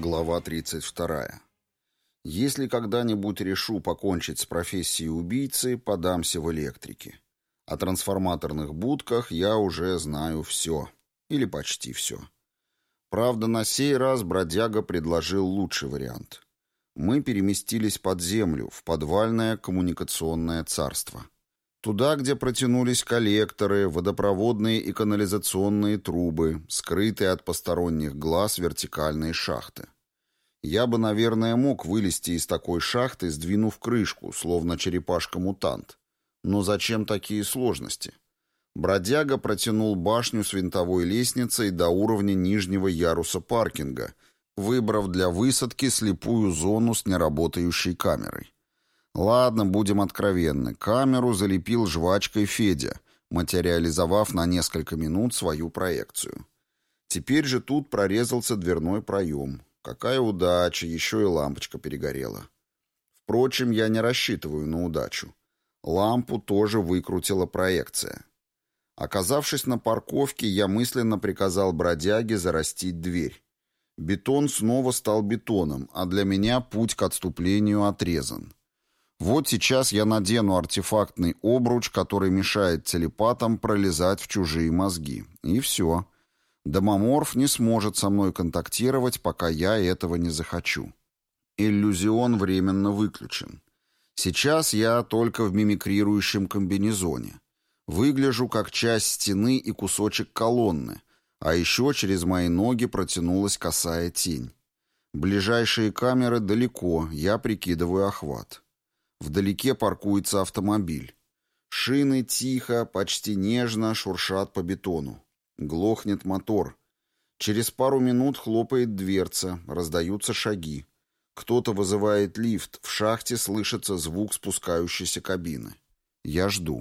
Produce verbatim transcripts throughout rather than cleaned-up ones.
Глава тридцать вторая. Если когда-нибудь решу покончить с профессией убийцы, подамся в электрики. О трансформаторных будках я уже знаю все. Или почти все. Правда, на сей раз бродяга предложил лучший вариант. Мы переместились под землю, в подвальное коммуникационное царство. Туда, где протянулись коллекторы, водопроводные и канализационные трубы, скрытые от посторонних глаз вертикальные шахты. Я бы, наверное, мог вылезти из такой шахты, сдвинув крышку, словно черепашка-мутант. Но зачем такие сложности? Бродяга протянул башню с винтовой лестницей до уровня нижнего яруса паркинга, выбрав для высадки слепую зону с неработающей камерой. Ладно, будем откровенны, камеру залепил жвачкой Федя, материализовав на несколько минут свою проекцию. Теперь же тут прорезался дверной проем. Какая удача, еще и лампочка перегорела. Впрочем, я не рассчитываю на удачу. Лампу тоже выкрутила проекция. Оказавшись на парковке, я мысленно приказал бродяге зарастить дверь. Бетон снова стал бетоном, а для меня путь к отступлению отрезан. Вот сейчас я надену артефактный обруч, который мешает телепатам пролезать в чужие мозги. И все. Домоморф не сможет со мной контактировать, пока я этого не захочу. Иллюзион временно выключен. Сейчас я только в мимикрирующем комбинезоне. Выгляжу как часть стены и кусочек колонны, а еще через мои ноги протянулась косая тень. Ближайшие камеры далеко, я прикидываю охват. Вдалеке паркуется автомобиль. Шины тихо, почти нежно шуршат по бетону. Глохнет мотор. Через пару минут хлопает дверца, раздаются шаги. Кто-то вызывает лифт, в шахте слышится звук спускающейся кабины. Я жду.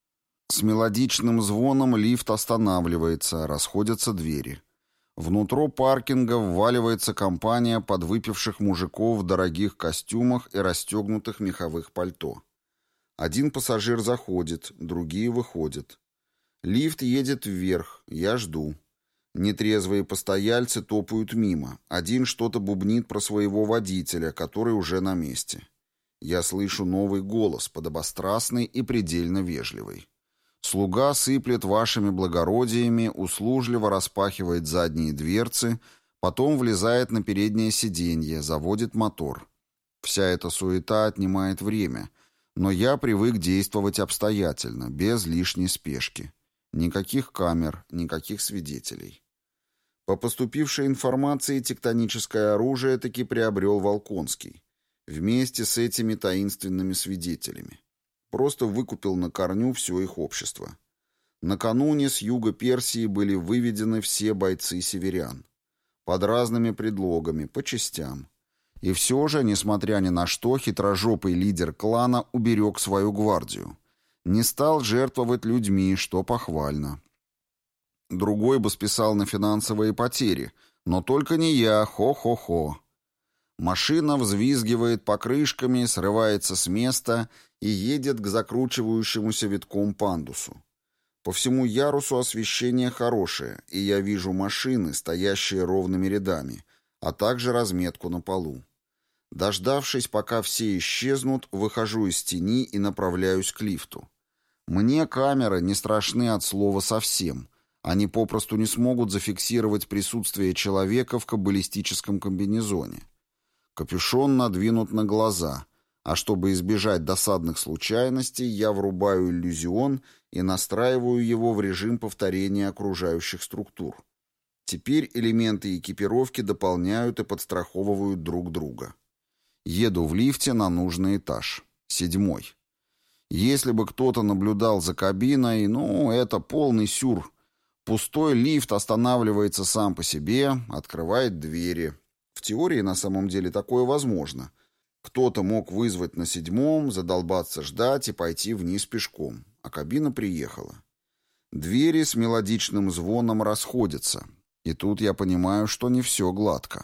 С мелодичным звоном лифт останавливается, расходятся двери. Внутрь паркинга вваливается компания подвыпивших мужиков в дорогих костюмах и расстегнутых меховых пальто. Один пассажир заходит, другие выходят. Лифт едет вверх, я жду. Нетрезвые постояльцы топают мимо. Один что-то бубнит про своего водителя, который уже на месте. Я слышу новый голос, подобострастный и предельно вежливый. Слуга сыплет вашими благородиями, услужливо распахивает задние дверцы, потом влезает на переднее сиденье, заводит мотор. Вся эта суета отнимает время, но я привык действовать обстоятельно, без лишней спешки. Никаких камер, никаких свидетелей. По поступившей информации, тектоническое оружие таки приобрел Волконский. Вместе с этими таинственными свидетелями. Просто выкупил на корню все их общество. Накануне с юга Персии были выведены все бойцы северян. Под разными предлогами, по частям. И все же, несмотря ни на что, хитрожопый лидер клана уберег свою гвардию. Не стал жертвовать людьми, что похвально. Другой бы списал на финансовые потери, но только не я, хо-хо-хо. Машина взвизгивает покрышками, срывается с места и едет к закручивающемуся витком пандусу. По всему ярусу освещение хорошее, и я вижу машины, стоящие ровными рядами, а также разметку на полу. Дождавшись, пока все исчезнут, выхожу из тени и направляюсь к лифту. Мне камеры не страшны от слова совсем. Они попросту не смогут зафиксировать присутствие человека в каббалистическом комбинезоне. Капюшон надвинут на глаза, а чтобы избежать досадных случайностей, я врубаю иллюзион и настраиваю его в режим повторения окружающих структур. Теперь элементы экипировки дополняют и подстраховывают друг друга. Еду в лифте на нужный этаж. Седьмой. Если бы кто-то наблюдал за кабиной, ну, это полный сюр. Пустой лифт останавливается сам по себе, открывает двери. В теории на самом деле такое возможно. Кто-то мог вызвать на седьмом, задолбаться ждать и пойти вниз пешком. А кабина приехала. Двери с мелодичным звоном расходятся. И тут я понимаю, что не все гладко.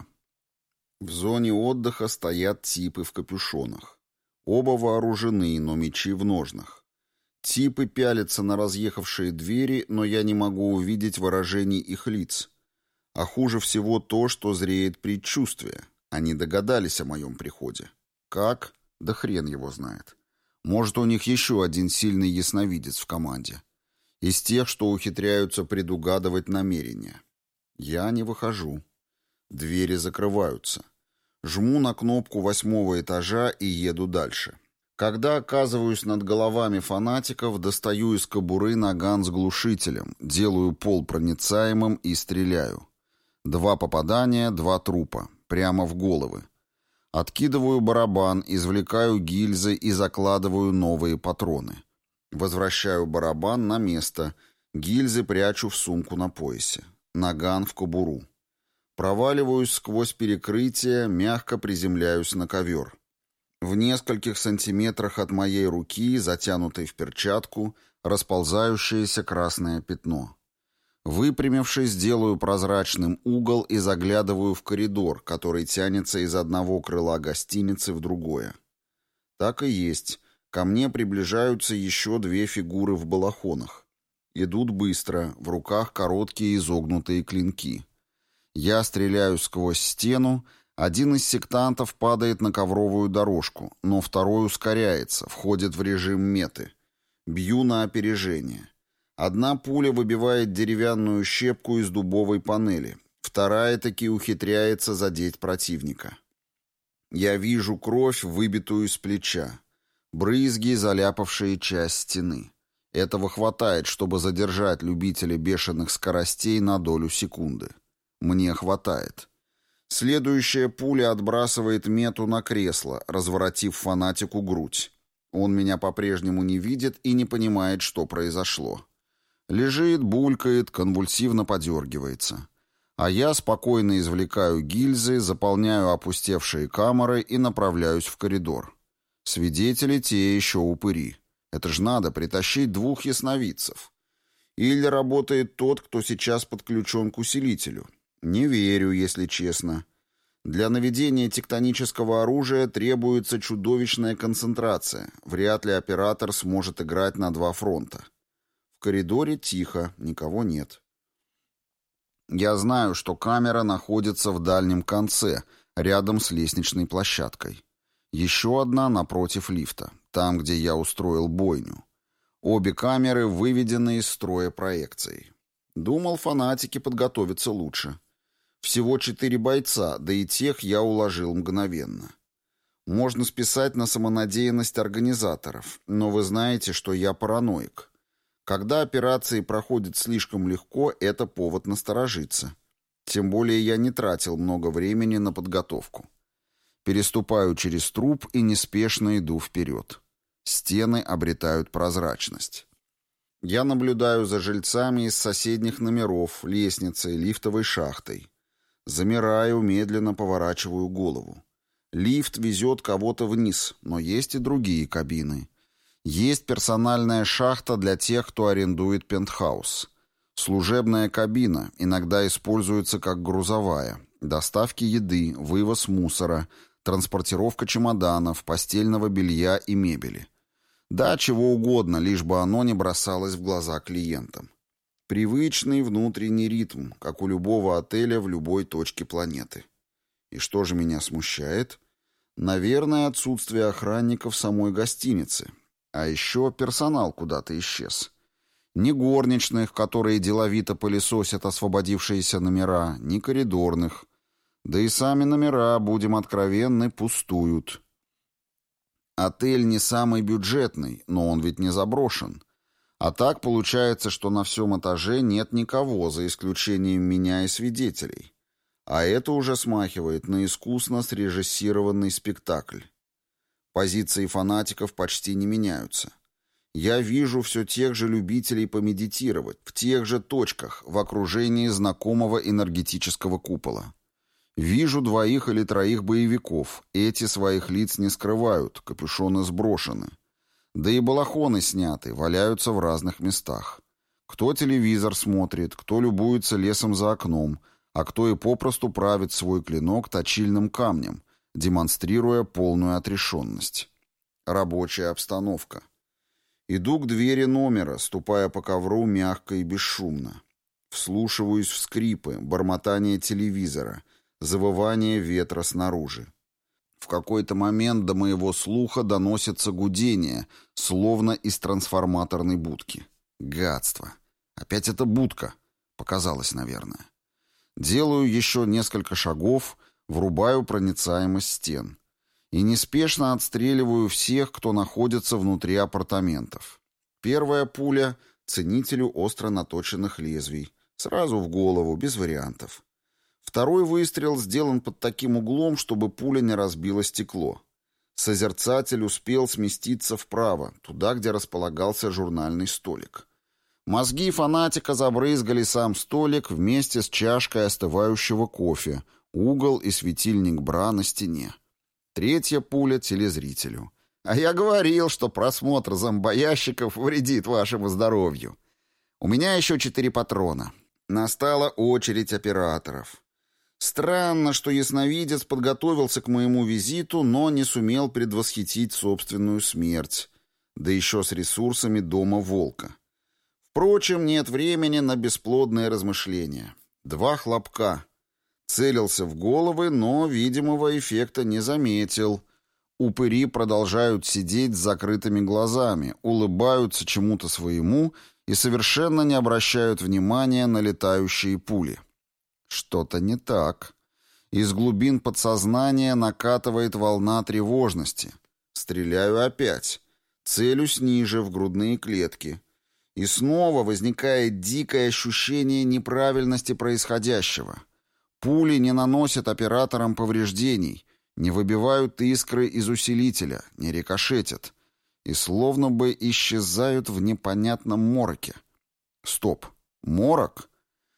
В зоне отдыха стоят типы в капюшонах. Оба вооружены, но мечи в ножнах. Типы пялятся на разъехавшие двери, но я не могу увидеть выражений их лиц. А хуже всего то, что зреет предчувствие. Они догадались о моем приходе. Как? Да хрен его знает. Может, у них еще один сильный ясновидец в команде. Из тех, что ухитряются предугадывать намерения. Я не выхожу. Двери закрываются. Жму на кнопку восьмого этажа и еду дальше. Когда оказываюсь над головами фанатиков, достаю из кобуры наган с глушителем, делаю пол проницаемым и стреляю. Два попадания, два трупа. Прямо в головы. Откидываю барабан, извлекаю гильзы и закладываю новые патроны. Возвращаю барабан на место. Гильзы прячу в сумку на поясе. Наган в кобуру. Проваливаюсь сквозь перекрытие, мягко приземляюсь на ковер. В нескольких сантиметрах от моей руки, затянутой в перчатку, расползающееся красное пятно. Выпрямившись, делаю прозрачным угол и заглядываю в коридор, который тянется из одного крыла гостиницы в другое. Так и есть. Ко мне приближаются еще две фигуры в балахонах. Идут быстро, в руках короткие изогнутые клинки. Я стреляю сквозь стену, один из сектантов падает на ковровую дорожку, но второй ускоряется, входит в режим меты. Бью на опережение. Одна пуля выбивает деревянную щепку из дубовой панели, вторая таки ухитряется задеть противника. Я вижу кровь, выбитую из плеча. Брызги, заляпавшие часть стены. Этого хватает, чтобы задержать любителей бешеных скоростей на долю секунды. Мне хватает. Следующая пуля отбрасывает мету на кресло, разворотив фанатику грудь. Он меня по-прежнему не видит и не понимает, что произошло. Лежит, булькает, конвульсивно подергивается. А я спокойно извлекаю гильзы, заполняю опустевшие камеры и направляюсь в коридор. Свидетели те еще упыри. Это ж надо притащить двух ясновидцев. Или работает тот, кто сейчас подключен к усилителю. Не верю, если честно. Для наведения тектонического оружия требуется чудовищная концентрация. Вряд ли оператор сможет играть на два фронта. В коридоре тихо, никого нет. Я знаю, что камера находится в дальнем конце, рядом с лестничной площадкой. Еще одна напротив лифта, там, где я устроил бойню. Обе камеры выведены из строя проекцией. Думал, фанатики подготовятся лучше. Всего четыре бойца, да и тех я уложил мгновенно. Можно списать на самонадеянность организаторов, но вы знаете, что я параноик. Когда операции проходят слишком легко, это повод насторожиться. Тем более я не тратил много времени на подготовку. Переступаю через труп и неспешно иду вперед. Стены обретают прозрачность. Я наблюдаю за жильцами из соседних номеров, лестницей, лифтовой шахтой. Замираю, медленно поворачиваю голову. Лифт везет кого-то вниз, но есть и другие кабины. Есть персональная шахта для тех, кто арендует пентхаус. Служебная кабина иногда используется как грузовая. Доставки еды, вывоз мусора, транспортировка чемоданов, постельного белья и мебели. Да, чего угодно, лишь бы оно не бросалось в глаза клиентам. Привычный внутренний ритм, как у любого отеля в любой точке планеты. И что же меня смущает? Наверное, отсутствие охранников самой гостиницы. А еще персонал куда-то исчез. Ни горничных, которые деловито пылесосят освободившиеся номера, ни коридорных. Да и сами номера, будем откровенны, пустуют. Отель не самый бюджетный, но он ведь не заброшен. А так получается, что на всем этаже нет никого, за исключением меня и свидетелей. А это уже смахивает на искусно срежиссированный спектакль. Позиции фанатиков почти не меняются. Я вижу все тех же любителей помедитировать, в тех же точках, в окружении знакомого энергетического купола. Вижу двоих или троих боевиков, эти своих лиц не скрывают, капюшоны сброшены. Да и балахоны сняты, валяются в разных местах. Кто телевизор смотрит, кто любуется лесом за окном, а кто и попросту правит свой клинок точильным камнем, демонстрируя полную отрешенность. Рабочая обстановка. Иду к двери номера, ступая по ковру мягко и бесшумно. Вслушиваюсь в скрипы, бормотание телевизора, завывание ветра снаружи. В какой-то момент до моего слуха доносится гудение, словно из трансформаторной будки. Гадство. Опять эта будка. Показалось, наверное. Делаю еще несколько шагов, врубаю проницаемость стен. И неспешно отстреливаю всех, кто находится внутри апартаментов. Первая пуля — ценителю остро наточенных лезвий. Сразу в голову, без вариантов. Второй выстрел сделан под таким углом, чтобы пуля не разбила стекло. Созерцатель успел сместиться вправо, туда, где располагался журнальный столик. Мозги фанатика забрызгали сам столик вместе с чашкой остывающего кофе, угол и светильник бра на стене. Третья пуля телезрителю. А я говорил, что просмотр зомбоящиков вредит вашему здоровью. У меня еще четыре патрона. Настала очередь операторов. Странно, что ясновидец подготовился к моему визиту, но не сумел предвосхитить собственную смерть, да еще с ресурсами дома волка. Впрочем, нет времени на бесплодные размышления. Два хлопка. Целился в головы, но видимого эффекта не заметил. Упыри продолжают сидеть с закрытыми глазами, улыбаются чему-то своему и совершенно не обращают внимания на летающие пули. Что-то не так. Из глубин подсознания накатывает волна тревожности. Стреляю опять. Целюсь ниже, в грудные клетки. И снова возникает дикое ощущение неправильности происходящего. Пули не наносят операторам повреждений, не выбивают искры из усилителя, не рикошетят. И словно бы исчезают в непонятном мороке. Стоп. Морок?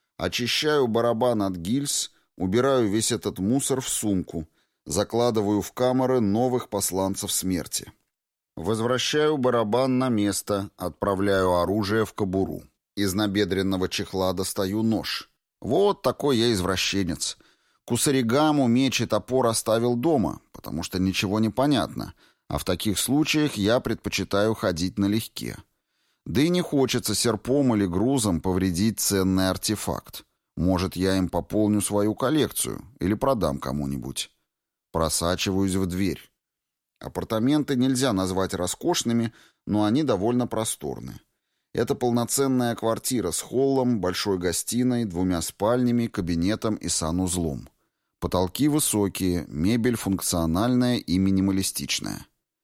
Очищаю барабан от гильз, убираю весь этот мусор в сумку, закладываю в камеры новых посланцев смерти. Возвращаю барабан на место, отправляю оружие в кобуру. Из набедренного чехла достаю нож. Вот такой я извращенец. Кусаригаму, меч и топор оставил дома, потому что ничего не понятно, а в таких случаях я предпочитаю ходить налегке. Да и не хочется серпом или грузом повредить ценный артефакт. Может, я им пополню свою коллекцию или продам кому-нибудь. Просачиваюсь в дверь. Апартаменты нельзя назвать роскошными, но они довольно просторны. Это полноценная квартира с холлом, большой гостиной, двумя спальнями, кабинетом и санузлом. Потолки высокие, мебель функциональная и минималистичная.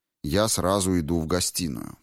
Я сразу иду в гостиную.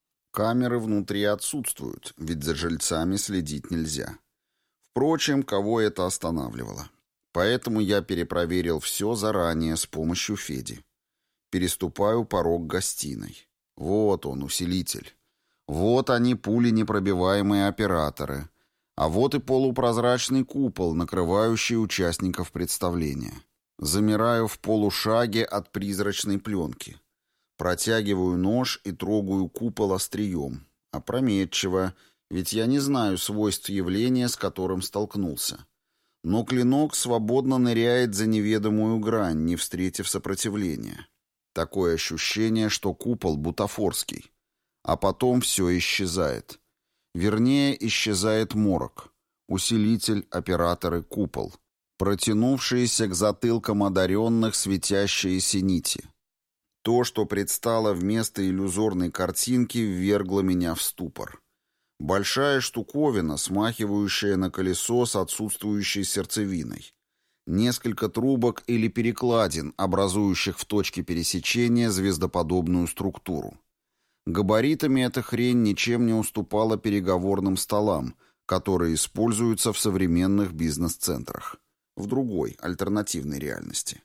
Камеры внутри отсутствуют, ведь за жильцами следить нельзя. Впрочем, кого это останавливало? Поэтому я перепроверил все заранее с помощью Феди. Переступаю порог гостиной. Вот он, усилитель. Вот они, пуленепробиваемые операторы. А вот и полупрозрачный купол, накрывающий участников представления. Замираю в полушаге от призрачной пленки. Протягиваю нож и трогаю купол острием. Опрометчиво, ведь я не знаю свойств явления, с которым столкнулся. Но клинок свободно ныряет за неведомую грань, не встретив сопротивления. Такое ощущение, что купол бутафорский. А потом все исчезает. Вернее, исчезает морок. Усилитель, операторы, купол. Протянувшиеся к затылкам одаренных светящиеся нити. То, что предстало вместо иллюзорной картинки, ввергло меня в ступор. Большая штуковина, смахивающая на колесо с отсутствующей сердцевиной. Несколько трубок или перекладин, образующих в точке пересечения звездоподобную структуру. Габаритами эта хрень ничем не уступала переговорным столам, которые используются в современных бизнес-центрах. В другой, альтернативной реальности.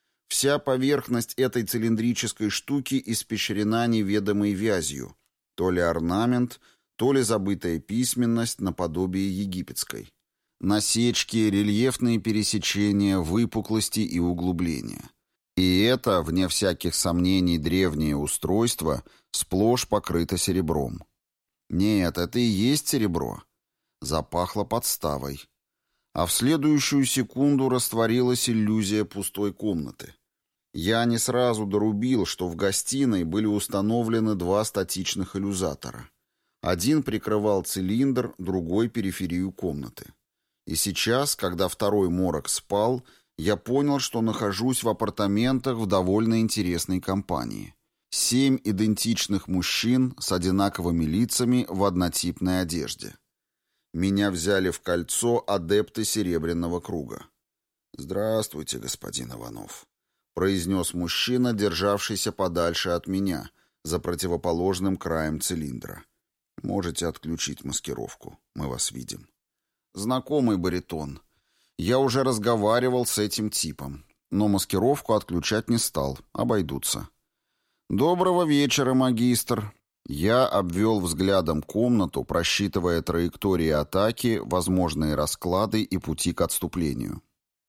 Вся поверхность этой цилиндрической штуки испещрена неведомой вязью, то ли орнамент, то ли забытая письменность наподобие египетской. Насечки, рельефные пересечения, выпуклости и углубления. И это, вне всяких сомнений, древнее устройство сплошь покрыто серебром. Нет, это и есть серебро. Запахло подставой. А в следующую секунду растворилась иллюзия пустой комнаты. Я не сразу дорубил, что в гостиной были установлены два статичных иллюзатора. Один прикрывал цилиндр, другой — периферию комнаты. И сейчас, когда второй морок спал, я понял, что нахожусь в апартаментах в довольно интересной компании. Семь идентичных мужчин с одинаковыми лицами в однотипной одежде. Меня взяли в кольцо адепты Серебряного круга. «Здравствуйте, господин Иванов», — произнес мужчина, державшийся подальше от меня, за противоположным краем цилиндра. «Можете отключить маскировку, мы вас видим». Знакомый баритон. Я уже разговаривал с этим типом, но маскировку отключать не стал, обойдутся. «Доброго вечера, магистр». Я обвел взглядом комнату, просчитывая траектории атаки, возможные расклады и пути к отступлению.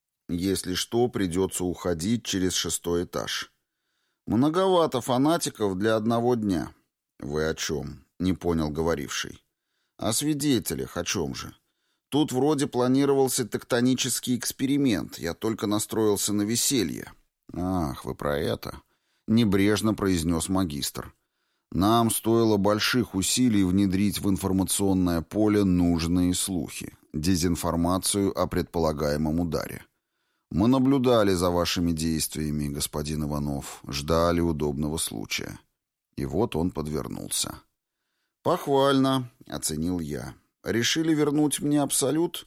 Если что, придется уходить через шестой этаж. Многовато фанатиков для одного дня. Вы о чем? Не понял говоривший. О свидетелях, о чем же? Тут вроде планировался тектонический эксперимент, я только настроился на веселье. Ах, вы про это? Небрежно произнес магистр. Нам стоило больших усилий внедрить в информационное поле нужные слухи, дезинформацию о предполагаемом ударе. Мы наблюдали за вашими действиями, господин Иванов, ждали удобного случая. И вот он подвернулся. «Похвально», — оценил я. «Решили вернуть мне абсолют?»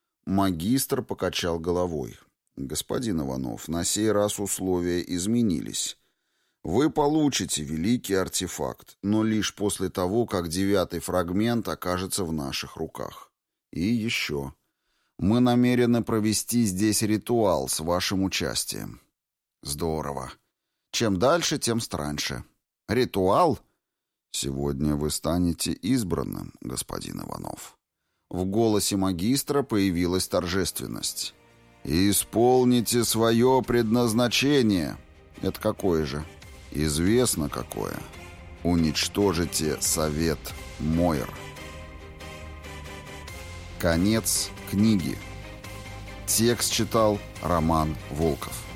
Магистр покачал головой. «Господин Иванов, на сей раз условия изменились. Вы получите великий артефакт, но лишь после того, как девятый фрагмент окажется в наших руках. И еще. Мы намерены провести здесь ритуал с вашим участием». «Здорово. Чем дальше, тем страньше. Ритуал?» «Сегодня вы станете избранным, господин Иванов». В голосе магистра появилась торжественность. «И исполните свое предназначение». «Это какое же?» «Известно какое. Уничтожите совет Мойр». Конец книги. Текст читал Роман Волков.